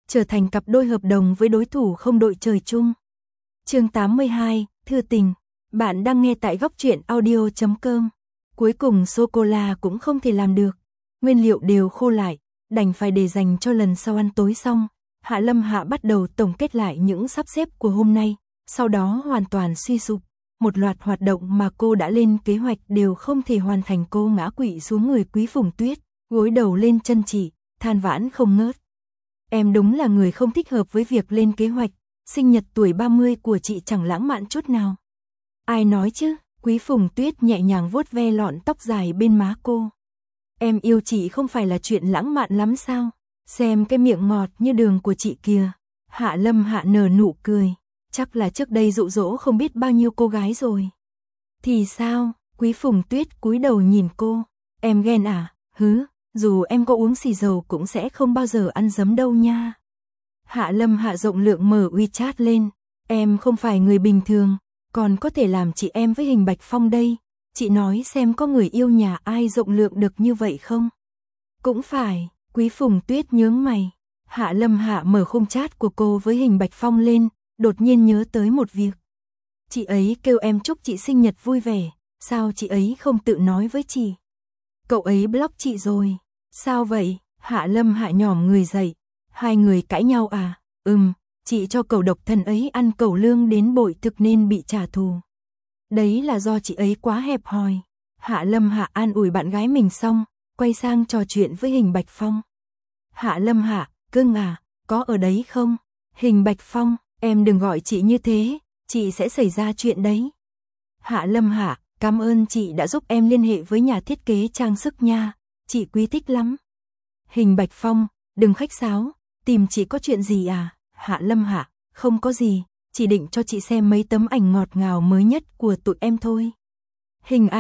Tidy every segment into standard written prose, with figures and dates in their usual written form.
trở thành cặp đôi hợp đồng với đối thủ không đội trời chung. Chương 82, thư tình. Bạn đang nghe tại góc truyện audio.com. Cuối cùng sô-cô-la cũng không thể làm được. Nguyên liệu đều khô lại, đành phải để dành cho lần sau ăn tối xong. Hạ Lâm Hạ bắt đầu tổng kết lại những sắp xếp của hôm nay, sau đó hoàn toàn suy sụp. Một loạt hoạt động mà cô đã lên kế hoạch đều không thể hoàn thành, cô ngã quỵ xuống người Quý Phùng Tuyết, gối đầu lên chân chị, than vãn không ngớt. Em đúng là người không thích hợp với việc lên kế hoạch, sinh nhật tuổi 30 của chị chẳng lãng mạn chút nào. Ai nói chứ, Quý Phùng Tuyết nhẹ nhàng vuốt ve lọn tóc dài bên má cô. Em yêu chị không phải là chuyện lãng mạn lắm sao? Xem cái miệng ngọt như đường của chị kìa. Hạ Lâm Hạ nở nụ cười. Chắc là trước đây dụ dỗ không biết bao nhiêu cô gái rồi. Thì sao? Quý Phùng Tuyết cúi đầu nhìn cô. Em ghen à? Hứ, dù em có uống xì dầu cũng sẽ không bao giờ ăn giấm đâu nha. Hạ Lâm Hạ rộng lượng mở WeChat lên. Em không phải người bình thường, còn có thể làm chị em với Hình Bạch Phong đây. Chị nói xem có người yêu nhà ai rộng lượng được như vậy không? Cũng phải, Quý Phùng Tuyết nhướng mày. Hạ Lâm Hạ mở khung chat của cô với Hình Bạch Phong lên, đột nhiên nhớ tới một việc. Chị ấy kêu em chúc chị sinh nhật vui vẻ, sao chị ấy không tự nói với chị? Cậu ấy block chị rồi. Sao vậy? Hạ Lâm Hạ nhỏm người dậy. Hai người cãi nhau à? Chị cho cậu độc thân ấy ăn cẩu lương đến bội thực nên bị trả thù. Đấy là do chị ấy quá hẹp hòi. Hạ Lâm Hạ an ủi bạn gái mình xong, quay sang trò chuyện với Hình Bạch Phong. Hạ Lâm Hạ, cưng à, có ở đấy không? Hình Bạch Phong, em đừng gọi chị như thế, chị sẽ xảy ra chuyện đấy. Hạ Lâm Hạ, cảm ơn chị đã giúp em liên hệ với nhà thiết kế trang sức nha, chị quý thích lắm. Hình Bạch Phong, đừng khách sáo, tìm chị có chuyện gì à? Hạ Lâm Hạ, không có gì, chỉ định cho chị xem mấy tấm ảnh ngọt ngào mới nhất của tụi em thôi. Hình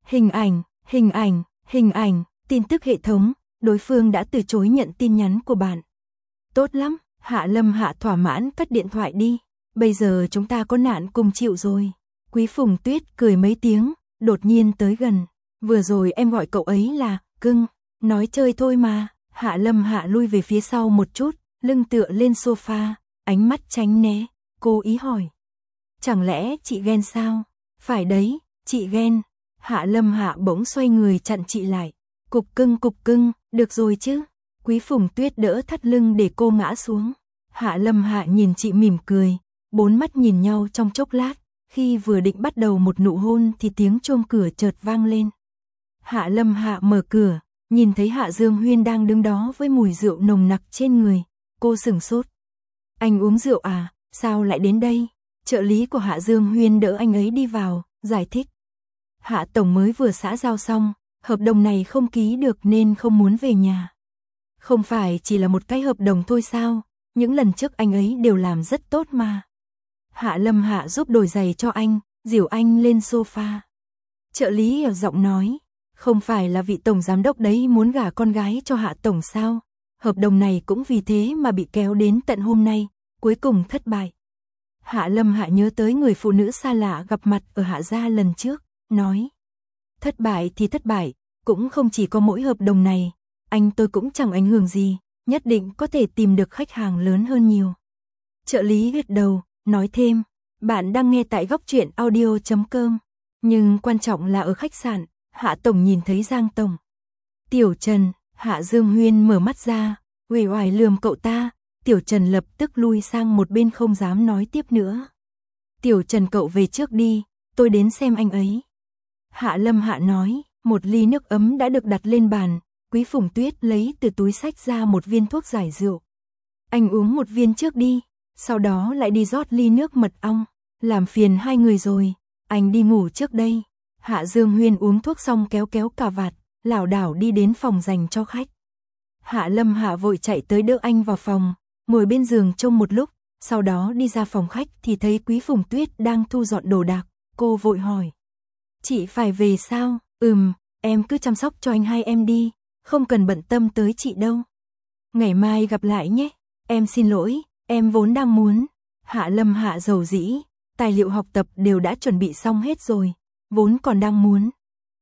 ảnh, tin tức hệ thống, đối phương đã từ chối nhận tin nhắn của bạn. Tốt lắm, Hạ Lâm Hạ thỏa mãn cất điện thoại đi, bây giờ chúng ta có nạn cùng chịu rồi. Quý Phùng Tuyết cười mấy tiếng, đột nhiên tới gần. Vừa rồi em gọi cậu ấy là cưng, nói chơi thôi mà. Hạ Lâm Hạ lui về phía sau một chút, lưng tựa lên sofa, ánh mắt tránh né, cố ý hỏi. Chẳng lẽ chị ghen sao? Phải đấy, chị ghen. Hạ Lâm Hạ bỗng xoay người chặn chị lại. Cục cưng, được rồi chứ. Quý Phùng Tuyết đỡ thắt lưng để cô ngã xuống. Hạ Lâm Hạ nhìn chị mỉm cười, bốn mắt nhìn nhau trong chốc lát, khi vừa định bắt đầu một nụ hôn thì tiếng chuông cửa chợt vang lên. Hạ Lâm Hạ mở cửa, nhìn thấy Hạ Dương Huyên đang đứng đó với mùi rượu nồng nặc trên người, cô sửng sốt. Anh uống rượu à, sao lại đến đây? Trợ lý của Hạ Dương Huyên đỡ anh ấy đi vào, giải thích. Hạ Tổng mới vừa xã giao xong, hợp đồng này không ký được nên không muốn về nhà. Không phải chỉ là một cái hợp đồng thôi sao, những lần trước anh ấy đều làm rất tốt mà. Hạ Lâm Hạ giúp đổi giày cho anh, dìu anh lên sofa. Trợ lý hiểu giọng nói, không phải là vị tổng giám đốc đấy muốn gả con gái cho Hạ Tổng sao? Hợp đồng này cũng vì thế mà bị kéo đến tận hôm nay, cuối cùng thất bại. Hạ Lâm Hạ nhớ tới người phụ nữ xa lạ gặp mặt ở Hạ gia lần trước, nói. Thất bại thì thất bại, cũng không chỉ có mỗi hợp đồng này, anh tôi cũng chẳng ảnh hưởng gì, nhất định có thể tìm được khách hàng lớn hơn nhiều. Trợ lý gật đầu, nói thêm, bạn đang nghe tại góc truyện audio.com, nhưng quan trọng là ở khách sạn, Hạ Tổng nhìn thấy Giang Tổng. Tiểu Trần, Hạ Dương Huyên mở mắt ra, uể oải lườm cậu ta, Tiểu Trần lập tức lui sang một bên không dám nói tiếp nữa. Tiểu Trần cậu về trước đi, tôi đến xem anh ấy. Hạ Lâm Hạ nói, một ly nước ấm đã được đặt lên bàn, Quý Phùng Tuyết lấy từ túi xách ra một viên thuốc giải rượu. Anh uống một viên trước đi, sau đó lại đi rót ly nước mật ong, làm phiền hai người rồi, anh đi ngủ trước đây. Hạ Dương Huyên uống thuốc xong kéo kéo cà vạt, lảo đảo đi đến phòng dành cho khách. Hạ Lâm Hạ vội chạy tới đỡ anh vào phòng, ngồi bên giường trông một lúc, sau đó đi ra phòng khách thì thấy Quý Phùng Tuyết đang thu dọn đồ đạc, cô vội hỏi. Chị phải về sao? Em cứ chăm sóc cho anh hai em đi, không cần bận tâm tới chị đâu. Ngày mai gặp lại nhé, em xin lỗi, em vốn đang muốn. Hạ Lâm Hạ dầu dĩ, tài liệu học tập đều đã chuẩn bị xong hết rồi, vốn còn đang muốn.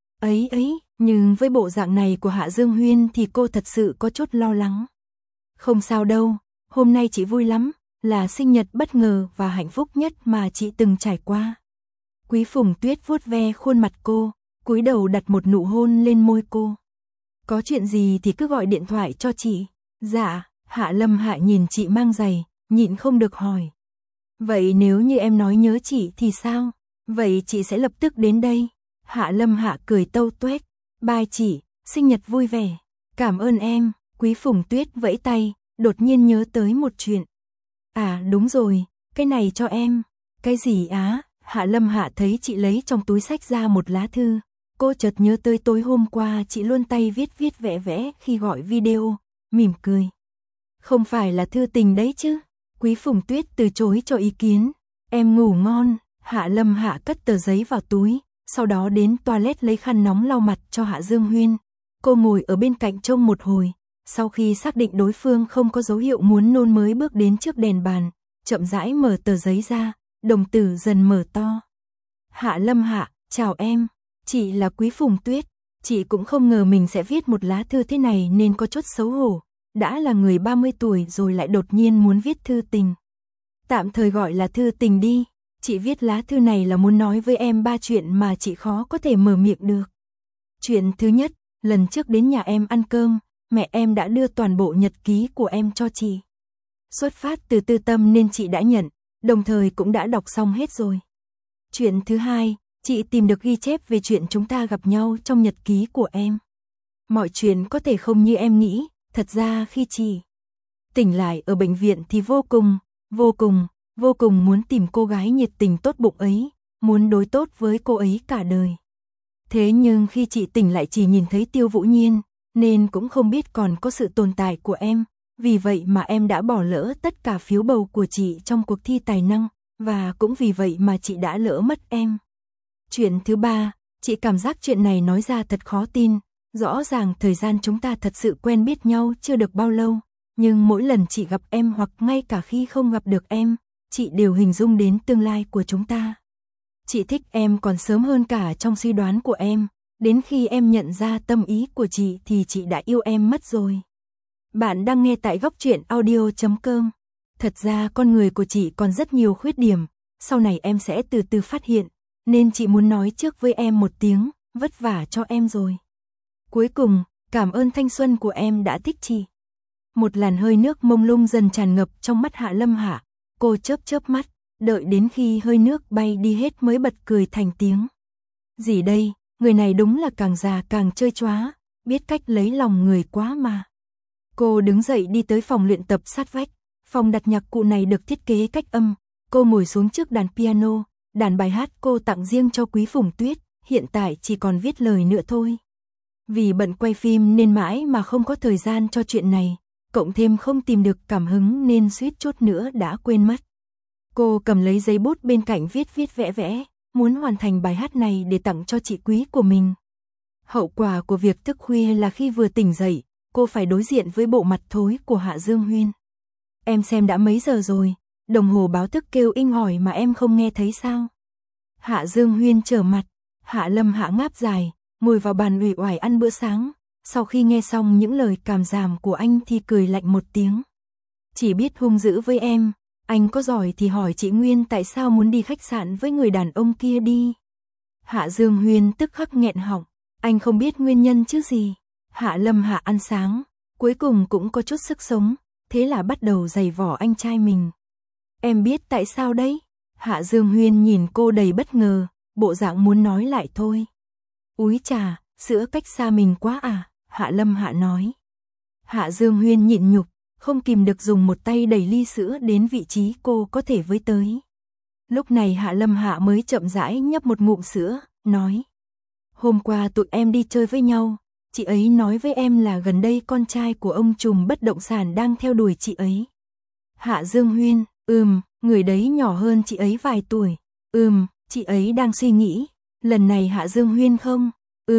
Nhưng với bộ dạng này của Hạ Dương Huyên thì cô thật sự có chút lo lắng. Không sao đâu, Hôm nay chị vui lắm, là sinh nhật bất ngờ và hạnh phúc nhất mà chị từng trải qua. Quý Phùng Tuyết vuốt ve khuôn mặt cô, cúi đầu đặt một nụ hôn lên môi cô. Có chuyện gì thì cứ gọi điện thoại cho chị. Dạ, Hạ Lâm Hạ nhìn chị mang giày, nhịn không được hỏi. Vậy nếu như em nói nhớ chị thì sao? Vậy chị sẽ lập tức đến đây. Hạ Lâm Hạ cười tâu tuét. Bye chị, sinh nhật vui vẻ. Cảm ơn em. Quý Phùng Tuyết vẫy tay, đột nhiên nhớ tới một chuyện. À đúng rồi, cái này cho em. Cái gì á? Hạ Lâm Hạ thấy chị lấy trong túi xách ra một lá thư. Cô chợt nhớ tới tối hôm qua chị luôn tay viết vẽ vẽ khi gọi video, mỉm cười. Không phải là thư tình đấy chứ? Quý Phùng Tuyết từ chối cho ý kiến. Em ngủ ngon. Hạ Lâm Hạ cất tờ giấy vào túi, sau đó đến toilet lấy khăn nóng lau mặt cho Hạ Dương Huyên. Cô ngồi ở bên cạnh trông một hồi, sau khi xác định đối phương không có dấu hiệu muốn nôn mới bước đến trước đèn bàn, chậm rãi mở tờ giấy ra, đồng tử dần mở to. Hạ Lâm Hạ, chào em, chị là Quý Phùng Tuyết. Chị cũng không ngờ mình sẽ viết một lá thư thế này nên có chút xấu hổ. Đã là người 30 tuổi rồi lại đột nhiên muốn viết thư tình. Tạm thời gọi là thư tình đi. Chị viết lá thư này là muốn nói với em 3 chuyện mà chị khó có thể mở miệng được. Chuyện thứ nhất, lần trước đến nhà em ăn cơm, mẹ em đã đưa toàn bộ nhật ký của em cho chị. Xuất phát từ tư tâm nên chị đã nhận, đồng thời cũng đã đọc xong hết rồi. Chuyện thứ hai, chị tìm được ghi chép về chuyện chúng ta gặp nhau trong nhật ký của em. Mọi chuyện có thể không như em nghĩ, thật ra khi chị tỉnh lại ở bệnh viện thì vô cùng muốn tìm cô gái nhiệt tình tốt bụng ấy, muốn đối tốt với cô ấy cả đời. Thế nhưng khi chị tỉnh lại chỉ nhìn thấy Tiêu Vũ Nhiên, nên cũng không biết còn có sự tồn tại của em, vì vậy mà em đã bỏ lỡ tất cả phiếu bầu của chị trong cuộc thi tài năng, và cũng vì vậy mà chị đã lỡ mất em. Chuyện thứ ba, chị cảm giác chuyện này nói ra thật khó tin, rõ ràng thời gian chúng ta thật sự quen biết nhau chưa được bao lâu, nhưng mỗi lần chị gặp em hoặc ngay cả khi không gặp được em, chị đều hình dung đến tương lai của chúng ta. Chị thích em còn sớm hơn cả trong suy đoán của em, đến khi em nhận ra tâm ý của chị thì chị đã yêu em mất rồi. Bạn đang nghe tại Góc Truyện Audio.com. Thật ra con người của chị còn rất nhiều khuyết điểm, sau này em sẽ từ từ phát hiện, nên chị muốn nói trước với em một tiếng, vất vả cho em rồi. Cuối cùng, cảm ơn thanh xuân của em đã thích chị. Một làn hơi nước mông lung dần tràn ngập trong mắt Hạ Lâm Hạ, cô chớp mắt, đợi đến khi hơi nước bay đi hết mới bật cười thành tiếng. Gì đây, người này đúng là càng già càng chơi chóa, biết cách lấy lòng người quá mà. Cô đứng dậy đi tới phòng luyện tập sát vách, phòng đặt nhạc cụ này được thiết kế cách âm, cô ngồi xuống trước đàn piano, đàn bài hát cô tặng riêng cho Quý Phùng Tuyết, hiện tại chỉ còn viết lời nữa thôi. Vì bận quay phim nên mãi mà không có thời gian cho chuyện này, cộng thêm không tìm được cảm hứng nên suýt chút nữa đã quên mất. Cô cầm lấy giấy bút bên cạnh viết vẽ, muốn hoàn thành bài hát này để tặng cho chị quý của mình. Hậu quả của việc thức khuya là khi vừa tỉnh dậy, cô phải đối diện với bộ mặt thối của Hạ Dương Huyên. Em xem đã mấy giờ rồi, đồng hồ báo thức kêu inh ỏi mà em không nghe thấy sao? Hạ Dương Huyên trở mặt, Hạ Lâm Hạ ngáp dài, ngồi vào bàn uể oải ăn bữa sáng, sau khi nghe xong những lời cảm giảm của anh thì cười lạnh một tiếng. Chỉ biết hung dữ với em, anh có giỏi thì hỏi chị Nguyên tại sao muốn đi khách sạn với người đàn ông kia đi. Hạ Dương Huyên tức khắc nghẹn họng, anh không biết nguyên nhân chứ gì. Hạ Lâm Hạ ăn sáng, cuối cùng cũng có chút sức sống, thế là bắt đầu giày vỏ anh trai mình. Em biết tại sao đấy? Hạ Dương Huyên nhìn cô đầy bất ngờ, bộ dạng muốn nói lại thôi. Úi chà, sữa cách xa mình quá à, Hạ Lâm Hạ nói. Hạ Dương Huyên nhịn nhục, không kìm được dùng một tay đẩy ly sữa đến vị trí cô có thể với tới. Lúc này Hạ Lâm Hạ mới chậm rãi nhấp một ngụm sữa, nói. Hôm qua tụi em đi chơi với nhau, chị ấy nói với em là gần đây con trai của ông trùm bất động sản đang theo đuổi chị ấy. Hạ Dương Huyên, người đấy nhỏ hơn chị ấy vài tuổi. Chị ấy đang suy nghĩ, lần này Hạ Dương Huyên không?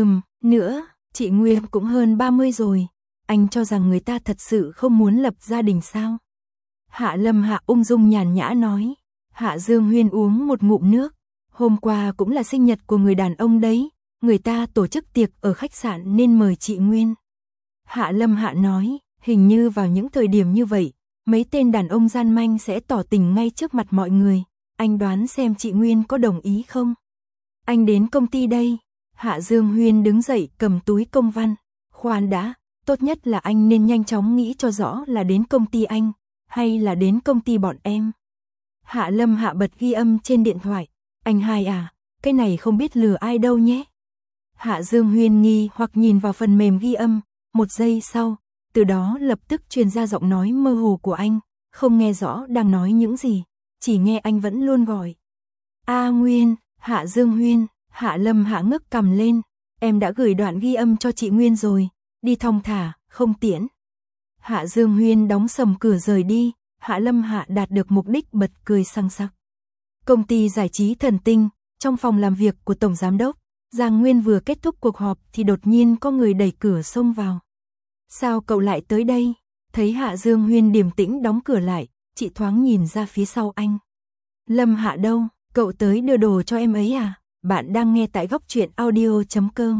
Nữa, chị Nguyên cũng hơn 30 rồi. Anh cho rằng người ta thật sự không muốn lập gia đình sao? Hạ Lâm Hạ ung dung nhàn nhã nói. Hạ Dương Huyên uống một ngụm nước. Hôm qua cũng là sinh nhật của người đàn ông đấy. Người ta tổ chức tiệc ở khách sạn nên mời chị Nguyên. Hạ Lâm Hạ nói, hình như vào những thời điểm như vậy, mấy tên đàn ông gian manh sẽ tỏ tình ngay trước mặt mọi người. Anh đoán xem chị Nguyên có đồng ý không? Anh đến công ty đây. Hạ Dương Huyên đứng dậy cầm túi công văn. Khoan đã, tốt nhất là anh nên nhanh chóng nghĩ cho rõ là đến công ty anh, hay là đến công ty bọn em. Hạ Lâm Hạ bật ghi âm trên điện thoại. Anh hai à, cái này không biết lừa ai đâu nhé. Hạ Dương Huyên nghi hoặc nhìn vào phần mềm ghi âm, một giây sau, từ đó lập tức truyền ra giọng nói mơ hồ của anh, không nghe rõ đang nói những gì, chỉ nghe anh vẫn luôn gọi. A Nguyên, Hạ Dương Huyên. Hạ Lâm Hạ ngước cằm lên, em đã gửi đoạn ghi âm cho chị Nguyên rồi, đi thong thả, không tiễn. Hạ Dương Huyên đóng sầm cửa rời đi, Hạ Lâm Hạ đạt được mục đích bật cười săng sắc. Công ty giải trí Thần Tinh, trong phòng làm việc của Tổng Giám đốc, Giang Nguyên vừa kết thúc cuộc họp thì đột nhiên có người đẩy cửa xông vào. Sao cậu lại tới đây? Thấy Hạ Dương Huyên điềm tĩnh đóng cửa lại, chị thoáng nhìn ra phía sau anh. Lâm Hạ đâu, cậu tới đưa đồ cho em ấy à? Bạn đang nghe tại Góc Truyện Audio.com.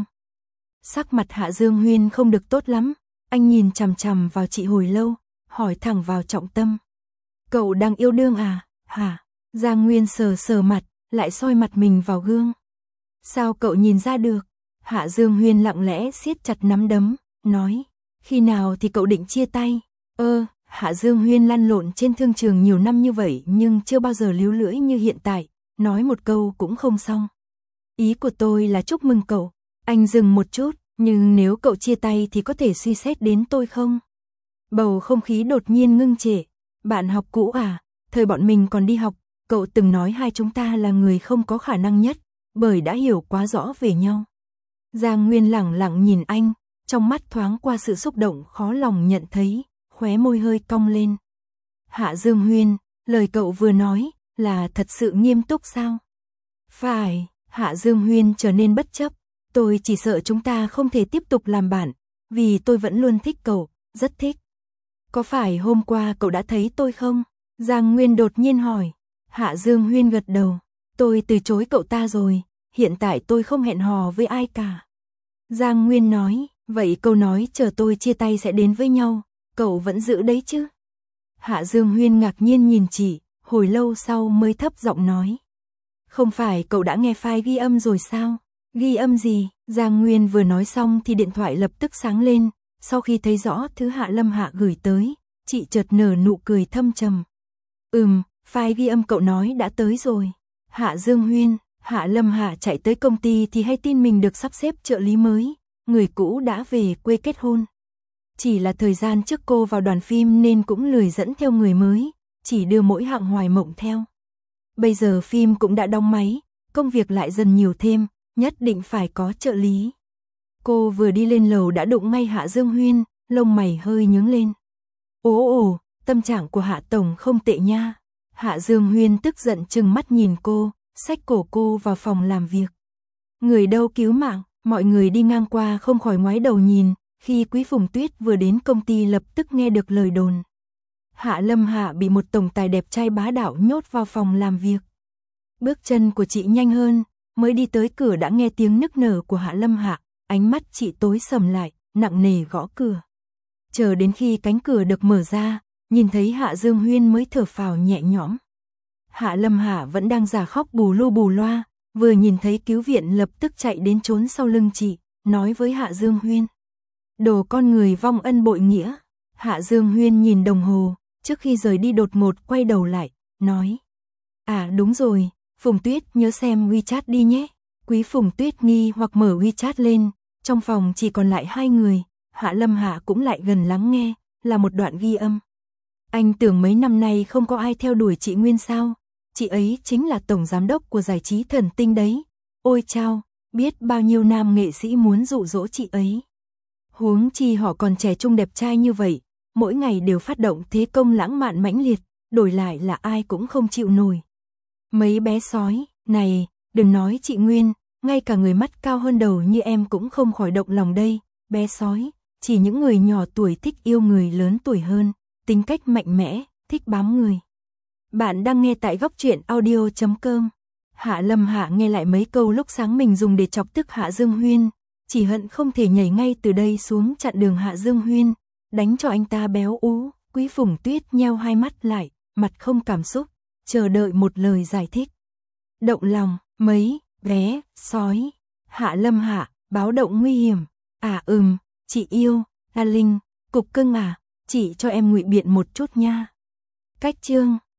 Sắc mặt Hạ Dương Huyên không được tốt lắm, anh nhìn chằm chằm vào chị hồi lâu, hỏi thẳng vào trọng tâm. Cậu đang yêu đương à? Hả? Giang Nguyên sờ sờ mặt, lại soi mặt mình vào gương. Sao cậu nhìn ra được? Hạ Dương Huyên lặng lẽ siết chặt nắm đấm, nói. Khi nào thì cậu định chia tay? Hạ Dương Huyên lăn lộn trên thương trường nhiều năm như vậy nhưng chưa bao giờ líu lưỡi như hiện tại, nói một câu cũng không xong. Ý của tôi là chúc mừng cậu. Anh dừng một chút, nhưng nếu cậu chia tay thì có thể suy xét đến tôi không? Bầu không khí đột nhiên ngưng trệ. Bạn học cũ à? Thời bọn mình còn đi học, cậu từng nói hai chúng ta là người không có khả năng nhất, bởi đã hiểu quá rõ về nhau. Giang Nguyên lẳng lặng nhìn anh, trong mắt thoáng qua sự xúc động khó lòng nhận thấy, khóe môi hơi cong lên. Hạ Dương Huyên, lời cậu vừa nói là thật sự nghiêm túc sao? Phải. Hạ Dương Huyên trở nên bất chấp, tôi chỉ sợ chúng ta không thể tiếp tục làm bạn, vì tôi vẫn luôn thích cậu, rất thích. Có phải hôm qua cậu đã thấy tôi không? Giang Nguyên đột nhiên hỏi. Hạ Dương Huyên gật đầu, tôi từ chối cậu ta rồi, hiện tại tôi không hẹn hò với ai cả. Giang Nguyên nói, vậy câu nói chờ tôi chia tay sẽ đến với nhau, cậu vẫn giữ đấy chứ? Hạ Dương Huyên ngạc nhiên nhìn chị, hồi lâu sau mới thấp giọng nói. Không phải cậu đã nghe file ghi âm rồi sao? Ghi âm gì? Giang Nguyên vừa nói xong thì điện thoại lập tức sáng lên, sau khi thấy rõ thứ Hạ Lâm Hạ gửi tới, chị chợt nở nụ cười thâm trầm. File ghi âm cậu nói đã tới rồi. Hạ Dương Huyên, Hạ Lâm Hạ chạy tới công ty thì hay tin mình được sắp xếp trợ lý mới, người cũ đã về quê kết hôn. Chỉ là thời gian trước cô vào đoàn phim nên cũng lười dẫn theo người mới, chỉ đưa mỗi hạng Hoài Mộng theo. Bây giờ phim cũng đã đóng máy, công việc lại dần nhiều thêm, nhất định phải có trợ lý. Cô vừa đi lên lầu đã đụng ngay Hạ Dương Huyên, lông mày hơi nhướng lên. Ồ, tâm trạng của Hạ Tổng không tệ nha. Hạ Dương Huyên tức giận trừng mắt nhìn cô, xách cổ cô vào phòng làm việc. Người đâu cứu mạng, mọi người đi ngang qua không khỏi ngoái đầu nhìn, khi Quý Phùng Tuyết vừa đến công ty lập tức nghe được lời đồn. Hạ Lâm Hạ bị một tổng tài đẹp trai bá đạo nhốt vào phòng làm việc. Bước chân của chị nhanh hơn, mới đi tới cửa đã nghe tiếng nức nở của Hạ Lâm Hạ, ánh mắt chị tối sầm lại, nặng nề gõ cửa. Chờ đến khi cánh cửa được mở ra, nhìn thấy Hạ Dương Huyên mới thở phào nhẹ nhõm. Hạ Lâm Hạ vẫn đang giả khóc bù lu bù loa, vừa nhìn thấy cứu viện lập tức chạy đến trốn sau lưng chị, nói với Hạ Dương Huyên. Đồ con người vong ân bội nghĩa. Hạ Dương Huyên nhìn đồng hồ, trước khi rời đi đột ngột quay đầu lại, nói. À đúng rồi, Phùng Tuyết nhớ xem WeChat đi nhé. Quý Phùng Tuyết nghi hoặc mở WeChat lên, trong phòng chỉ còn lại hai người, Hạ Lâm Hạ cũng lại gần lắng nghe, là một đoạn ghi âm. Anh tưởng mấy năm nay không có ai theo đuổi chị Nguyên sao, chị ấy chính là tổng giám đốc của giải trí Thần Tinh đấy. Ôi chao, biết bao nhiêu nam nghệ sĩ muốn dụ dỗ chị ấy. Huống chi họ còn trẻ trung đẹp trai như vậy, mỗi ngày đều phát động thế công lãng mạn mãnh liệt, đổi lại là ai cũng không chịu nổi. Mấy bé sói, này, đừng nói chị Nguyên, ngay cả người mắt cao hơn đầu như em cũng không khỏi động lòng đây, bé sói, chỉ những người nhỏ tuổi thích yêu người lớn tuổi hơn, tính cách mạnh mẽ, thích bám người. Bạn đang nghe tại Góc Truyện Audio.com. Hạ Lâm Hạ nghe lại mấy câu lúc sáng mình dùng để chọc tức Hạ Dương Huyên, chỉ hận không thể nhảy ngay từ đây xuống chặn đường Hạ Dương Huyên, đánh cho anh ta béo ú. Quý Phùng Tuyết nheo hai mắt lại, mặt không cảm xúc, chờ đợi một lời giải thích. Động lòng, mấy, bé, sói. Hạ Lâm Hạ, báo động nguy hiểm. Chị yêu, La Linh, cục cưng à, chị cho em ngụy biện một chút nha. Cách chương